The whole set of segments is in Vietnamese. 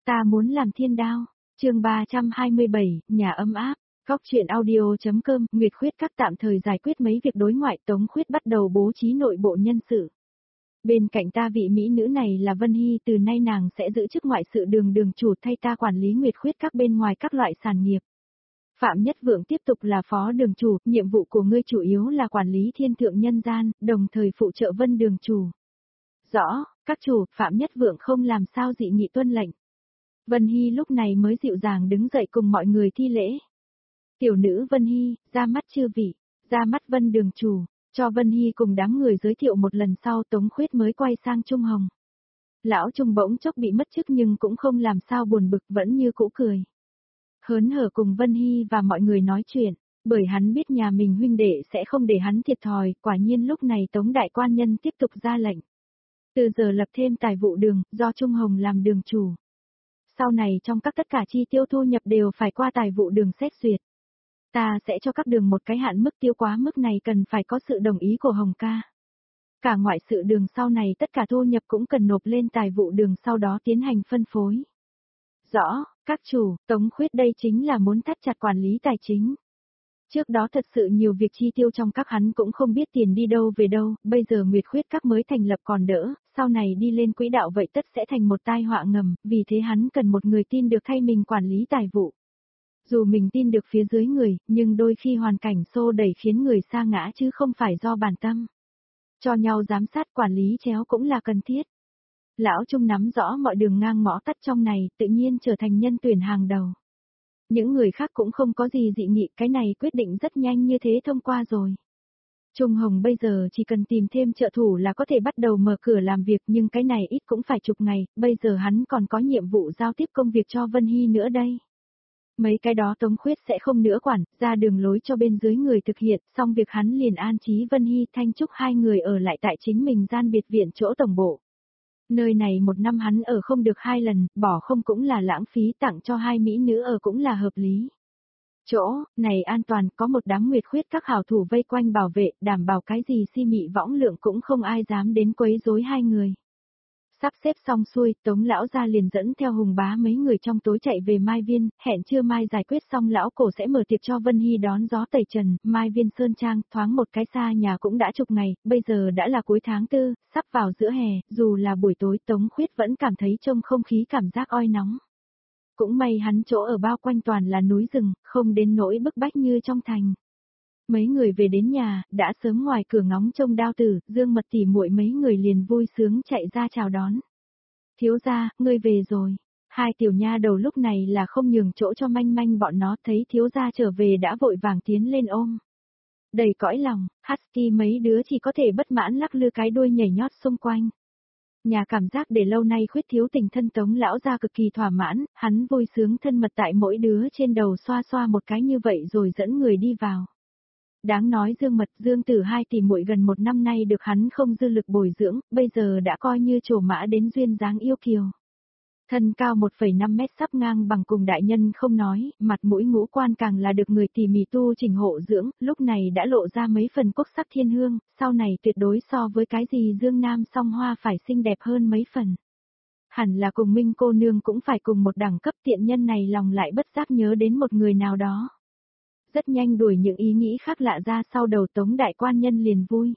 Ta muốn làm thiên đao. Chương 327, nhà ấm áp. Góc truyện audio.com, Nguyệt Khuyết các tạm thời giải quyết mấy việc đối ngoại, Tống Khuyết bắt đầu bố trí nội bộ nhân sự. Bên cạnh ta vị mỹ nữ này là Vân Hy, từ nay nàng sẽ giữ chức ngoại sự đường chủ thay ta quản lý Nguyệt Khuyết các bên ngoài các loại sản nghiệp. Phạm Nhất Vượng tiếp tục là phó đường chủ, nhiệm vụ của ngươi chủ yếu là quản lý thiên thượng nhân gian, đồng thời phụ trợ Vân đường chủ. Rõ, các chủ, Phạm Nhất Vượng không làm sao dị nghị tuân lệnh. Vân Hy lúc này mới dịu dàng đứng dậy cùng mọi người thi lễ. Tiểu nữ Vân Hy, ra mắt chư vị, ra mắt Vân đường chủ, cho Vân Hy cùng đám người giới thiệu một lần sau Tống Khuyết mới quay sang Trung Hồng. Lão Trung bỗng chốc bị mất chức nhưng cũng không làm sao buồn bực, vẫn như cũ cười. Hớn hở cùng Vân Hy và mọi người nói chuyện, bởi hắn biết nhà mình huynh đệ sẽ không để hắn thiệt thòi, quả nhiên lúc này Tống đại quan nhân tiếp tục ra lệnh. Từ giờ lập thêm tài vụ đường, do Trung Hồng làm đường chủ. Sau này trong các tất cả chi tiêu thu nhập đều phải qua tài vụ đường xét duyệt. Ta sẽ cho các đường một cái hạn mức tiêu quá mức này cần phải có sự đồng ý của Hồng ca. Cả ngoại sự đường sau này tất cả thu nhập cũng cần nộp lên tài vụ đường sau đó tiến hành phân phối. Rõ, các chủ, Tống Khuyết đây chính là muốn thắt chặt quản lý tài chính. Trước đó thật sự nhiều việc chi tiêu trong các hắn cũng không biết tiền đi đâu về đâu, bây giờ Nguyệt Khuyết các mới thành lập còn đỡ, sau này đi lên quỹ đạo vậy tất sẽ thành một tai họa ngầm, vì thế hắn cần một người tin được thay mình quản lý tài vụ. Dù mình tin được phía dưới người, nhưng đôi khi hoàn cảnh xô đẩy khiến người sa ngã chứ không phải do bản tâm. Cho nhau giám sát quản lý chéo cũng là cần thiết. Lão Trung nắm rõ mọi đường ngang ngõ tắt trong này, tự nhiên trở thành nhân tuyển hàng đầu. Những người khác cũng không có gì dị nghị, cái này quyết định rất nhanh như thế thông qua rồi. Trung Hồng bây giờ chỉ cần tìm thêm trợ thủ là có thể bắt đầu mở cửa làm việc, nhưng cái này ít cũng phải chục ngày, bây giờ hắn còn có nhiệm vụ giao tiếp công việc cho Vân Hy nữa đây. Mấy cái đó Tống Khuyết sẽ không nữa quản, ra đường lối cho bên dưới người thực hiện, xong việc hắn liền an trí Vân Hy Thanh Trúc hai người ở lại tại chính mình gian biệt viện chỗ tổng bộ. Nơi này một năm hắn ở không được 2 lần, bỏ không cũng là lãng phí, tặng cho 2 mỹ nữ ở cũng là hợp lý. Chỗ này an toàn, có một đám Nguyệt Khuyết các hảo thủ vây quanh bảo vệ, đảm bảo cái gì si mị võng lượng cũng không ai dám đến quấy rối hai người. Sắp xếp xong xuôi, Tống lão gia liền dẫn theo Hùng bá mấy người trong tối chạy về Mai Viên, hẹn trưa mai giải quyết xong lão cổ sẽ mở tiệc cho Vân Hy đón gió tẩy trần. Mai Viên Sơn Trang, thoáng một cái xa nhà cũng đã chục ngày, bây giờ đã là cuối tháng 4, sắp vào giữa hè, dù là buổi tối Tống Khuyết vẫn cảm thấy trong không khí cảm giác oi nóng. Cũng may hắn chỗ ở bao quanh toàn là núi rừng, không đến nỗi bức bách như trong thành. Mấy người về đến nhà, đã sớm ngoài cửa ngóng trông Đao Tử, Dương Mật tỉ muội mấy người liền vui sướng chạy ra chào đón. Thiếu gia, ngươi về rồi. Hai tiểu nha đầu lúc này là không nhường chỗ cho manh manh bọn nó, thấy thiếu gia trở về đã vội vàng tiến lên ôm. Đầy cõi lòng, Husky mấy đứa chỉ có thể bất mãn lắc lư cái đuôi nhảy nhót xung quanh. Nhà cảm giác để lâu nay khuyết thiếu tình thân Tống lão gia cực kỳ thỏa mãn, hắn vui sướng thân mật tại mỗi đứa trên đầu xoa xoa một cái như vậy rồi dẫn người đi vào. Đáng nói Dương Mật, Dương Tử hai tỷ muội gần một năm nay được hắn không dư lực bồi dưỡng, bây giờ đã coi như trổ mã đến duyên dáng yêu kiều. Thân cao 1,5 mét sắp ngang bằng cùng đại nhân không nói, mặt mũi ngũ quan càng là được người tỉ mỉ tu chỉnh hộ dưỡng, lúc này đã lộ ra mấy phần quốc sắc thiên hương, sau này tuyệt đối so với cái gì Dương Nam song hoa phải xinh đẹp hơn mấy phần. Hẳn là cùng Minh cô nương cũng phải cùng một đẳng cấp, tiện nhân này lòng lại bất giác nhớ đến một người nào đó. Rất nhanh đuổi những ý nghĩ khác lạ ra, sau đầu Tống đại quan nhân liền vui.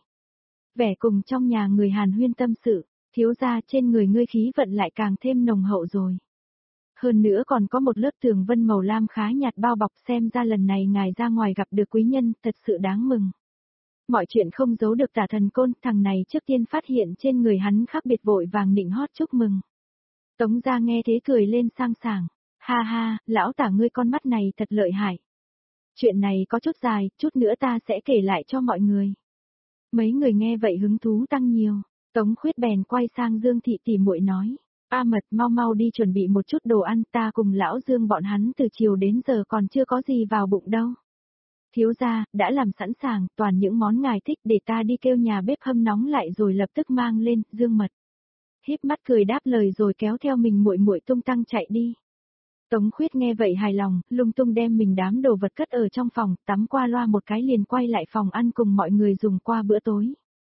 Vẻ cùng trong nhà người Hàn huyên tâm sự, thiếu gia trên người ngươi khí vận lại càng thêm nồng hậu rồi. Hơn nữa còn có một lớp tường vân màu lam khá nhạt bao bọc, xem ra lần này ngài ra ngoài gặp được quý nhân, thật sự đáng mừng. Mọi chuyện không giấu được Tả Thần Côn, thằng này trước tiên phát hiện trên người hắn khác biệt vội vàng nịnh hót chúc mừng. Tống gia nghe thế cười lên sang sảng, ha ha, lão Tả ngươi con mắt này thật lợi hại. Chuyện này có chút dài, chút nữa ta sẽ kể lại cho mọi người. Mấy người nghe vậy hứng thú tăng nhiều, Tống Khuyết bèn quay sang Dương thị tỉ muội nói, A Mật mau mau đi chuẩn bị một chút đồ ăn, ta cùng lão Dương bọn hắn từ chiều đến giờ còn chưa có gì vào bụng đâu. Thiếu gia, đã làm sẵn sàng, toàn những món ngài thích, để ta đi kêu nhà bếp hâm nóng lại rồi lập tức mang lên. Dương Mật híp mắt cười đáp lời rồi kéo theo mình muội muội tung tăng chạy đi. Tống Khuyết nghe vậy hài lòng, lung tung đem mình đám đồ vật cất ở trong phòng, tắm qua loa một cái liền quay lại phòng ăn cùng mọi người dùng qua bữa tối.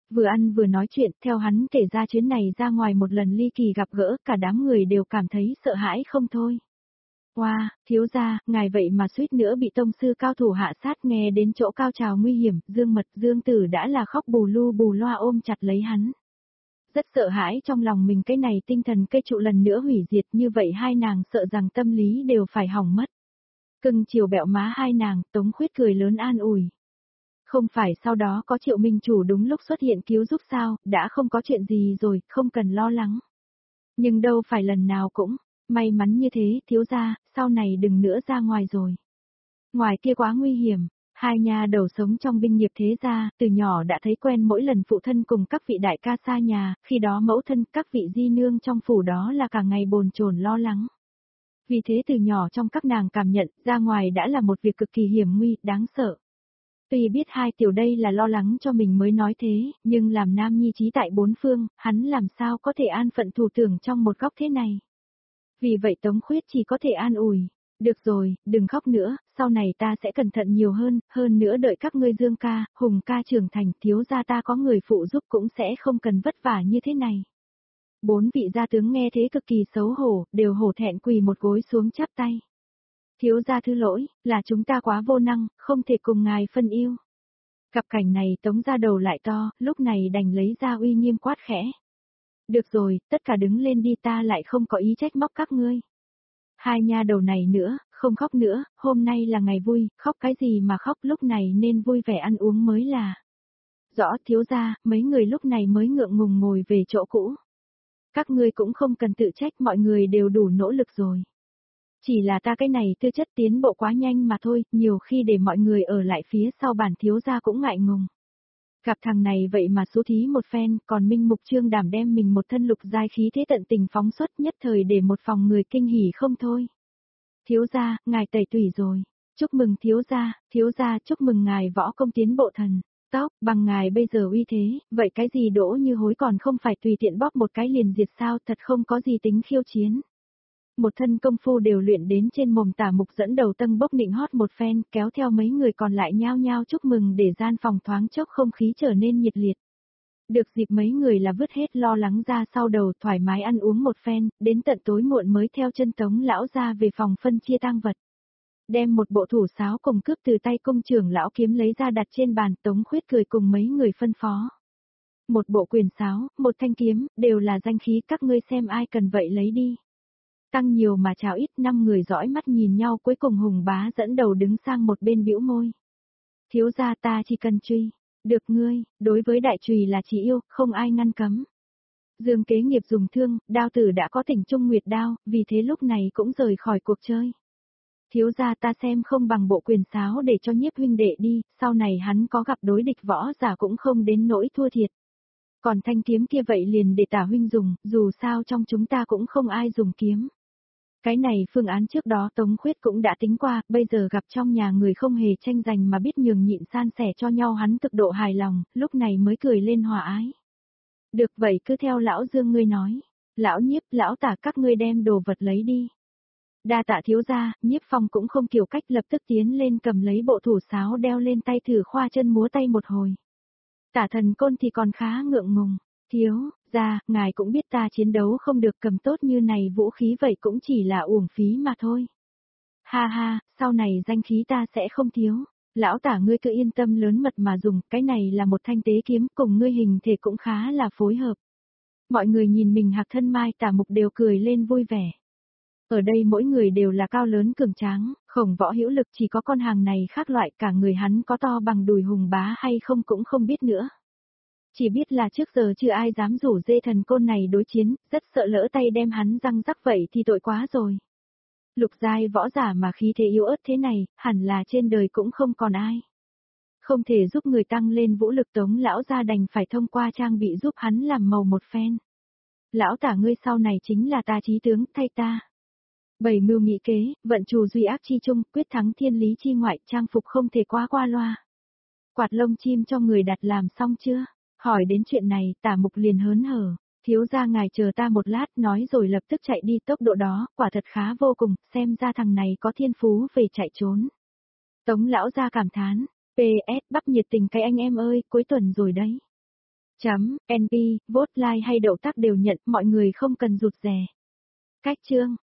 Vừa ăn vừa nói chuyện, theo hắn kể ra chuyến này ra ngoài một lần ly kỳ gặp gỡ, cả đám người đều cảm thấy sợ hãi không thôi. Wow, thiếu gia, ngài vậy mà suýt nữa bị tông sư cao thủ hạ sát, nghe đến chỗ cao trào nguy hiểm, Dương Mật, Dương Tử đã là khóc bù lu bù loa ôm chặt lấy hắn. Rất sợ hãi trong lòng mình, cái này tinh thần cây trụ lần nữa hủy diệt, như vậy hai nàng sợ rằng tâm lý đều phải hỏng mất. Cưng chiều bẹo má hai nàng, Tống Khuyết cười lớn an ủi. Không phải sau đó có Triệu Minh Chủ đúng lúc xuất hiện cứu giúp sao, đã không có chuyện gì rồi, không cần lo lắng. Nhưng đâu phải lần nào cũng, may mắn như thế, thiếu gia, sau này đừng nữa ra ngoài rồi. Ngoài kia quá nguy hiểm, hai nhà đầu sống trong binh nghiệp thế gia, từ nhỏ đã thấy quen mỗi lần phụ thân cùng các vị đại ca xa nhà, khi đó mẫu thân các vị di nương trong phủ đó là cả ngày bồn chồn lo lắng. Vì thế từ nhỏ trong các nàng cảm nhận, ra ngoài đã là một việc cực kỳ hiểm nguy, đáng sợ. Tuy biết hai tiểu đây là lo lắng cho mình mới nói thế, nhưng làm nam nhi trí tại bốn phương, hắn làm sao có thể an phận thủ tưởng trong một góc thế này. Vì vậy Tống Khuyết chỉ có thể an ủi. Được rồi, đừng khóc nữa, sau này ta sẽ cẩn thận nhiều hơn nữa đợi các ngươi Dương ca, Hùng ca trưởng thành, thiếu gia ta có người phụ giúp cũng sẽ không cần vất vả như thế này. Bốn vị gia tướng nghe thế cực kỳ xấu hổ, đều hổ thẹn quỳ một gối xuống chắp tay. Thiếu gia thứ lỗi, là chúng ta quá vô năng, không thể cùng ngài phân yêu. Gặp cảnh này Tống gia đầu lại to, lúc này đành lấy ra uy nghiêm quát khẽ. Được rồi, tất cả đứng lên đi, ta lại không có ý trách móc các ngươi. Hai nha đầu này nữa, không khóc nữa, hôm nay là ngày vui, khóc cái gì mà khóc, lúc này nên vui vẻ ăn uống mới là. Rõ thiếu gia, mấy người lúc này mới ngượng ngùng ngồi về chỗ cũ. Các ngươi cũng không cần tự trách, mọi người đều đủ nỗ lực rồi. Chỉ là ta cái này tư chất tiến bộ quá nhanh mà thôi, nhiều khi để mọi người ở lại phía sau bản thiếu gia cũng ngại ngùng. Gặp thằng này vậy mà xú thí một phen, còn Minh Mục Trương Đảm đem mình một thân lục giai khí thế tận tình phóng xuất, nhất thời để một phòng người kinh hỉ không thôi. Thiếu gia, ngài tẩy tủy rồi. Chúc mừng thiếu gia chúc mừng ngài võ công tiến bộ thần. Tóc, bằng ngài bây giờ uy thế, vậy cái gì Đỗ Như Hối còn không phải tùy tiện bóp một cái liền diệt sao, thật không có gì tính khiêu chiến. Một thân công phu đều luyện đến trên mồm Tả Mục dẫn đầu tân bốc nịnh hót một phen, kéo theo mấy người còn lại nhao nhao chúc mừng, để gian phòng thoáng chốc không khí trở nên nhiệt liệt. Được dịp mấy người là vứt hết lo lắng ra sau đầu, thoải mái ăn uống một phen, đến tận tối muộn mới theo chân Tống lão ra về phòng phân chia tang vật. Đem một bộ thủ sáo cùng cướp từ tay công trưởng lão kiếm lấy ra đặt trên bàn, Tống Khuyết cười cùng mấy người phân phó. Một bộ quyền sáo, một thanh kiếm, đều là danh khí, các ngươi xem ai cần vậy lấy đi. Tăng nhiều mà chào ít, 5 người dõi mắt nhìn nhau, cuối cùng Hùng Bá dẫn đầu đứng sang một bên bĩu môi. Thiếu gia, ta chỉ cần truy. Được ngươi, đối với đại trùy là chỉ yêu, không ai ngăn cấm. Dương Kế Nghiệp dùng thương, đao tử đã có tỉnh trung nguyệt đao, vì thế lúc này cũng rời khỏi cuộc chơi. Thiếu gia, ta xem không bằng bộ quyền sáo để cho Nhiếp huynh đệ đi, sau này hắn có gặp đối địch võ giả cũng không đến nỗi thua thiệt. Còn thanh kiếm kia vậy liền để Tả huynh dùng, dù sao trong chúng ta cũng không ai dùng kiếm. Cái này phương án trước đó Tống Khuyết cũng đã tính qua, bây giờ gặp trong nhà người không hề tranh giành mà biết nhường nhịn san sẻ cho nhau, hắn cực độ hài lòng, lúc này mới cười lên hòa ái. Được vậy cứ theo lão Dương ngươi nói. Lão Nhiếp, lão Tả, các ngươi đem đồ vật lấy đi. Đa tạ thiếu gia, Nhiếp Phong cũng không kiểu cách, lập tức tiến lên cầm lấy bộ thủ sáo đeo lên tay, thử khoa chân múa tay một hồi. Tả Thần Côn thì còn khá ngượng ngùng. Thiếu gia, ngài cũng biết ta chiến đấu không được, cầm tốt như này vũ khí vậy cũng chỉ là uổng phí mà thôi. Ha ha, sau này danh khí ta sẽ không thiếu. Lão Tả ngươi cứ yên tâm lớn mật mà dùng, cái này là một thanh tế kiếm, cùng ngươi hình thể cũng khá là phối hợp. Mọi người nhìn mình hạc thân mai Tả Mục đều cười lên vui vẻ. Ở đây mỗi người đều là cao lớn cường tráng, khổng võ hữu lực, chỉ có con hàng này khác loại, cả người hắn có to bằng đùi Hùng Bá hay không cũng không biết nữa. Chỉ biết là trước giờ chưa ai dám rủ dê Thần Côn này đối chiến, rất sợ lỡ tay đem hắn răng rắc vậy thì tội quá rồi. Lục giai võ giả mà khí thế yếu ớt thế này, hẳn là trên đời cũng không còn ai. Không thể giúp người tăng lên vũ lực, Tống lão gia đành phải thông qua trang bị giúp hắn làm màu một phen. Lão Tả ngươi sau này chính là ta chí tướng, thay ta. Bảy mưu nghị kế, vận trù duy ác chi chung, quyết thắng thiên lý chi ngoại, trang phục không thể quá qua loa. Quạt lông chim cho người đặt làm xong chưa? Hỏi đến chuyện này, Tả Mục liền hớn hở. Thiếu gia ngài chờ ta một lát, nói rồi lập tức chạy đi, tốc độ đó, quả thật khá vô cùng, xem ra thằng này có thiên phú về chạy trốn. Tống lão gia cảm thán, PS bắp nhiệt tình cái anh em ơi, cuối tuần rồi đấy. Chấm, NP, vote like hay đậu tác đều nhận, mọi người không cần rụt rè. Cách chương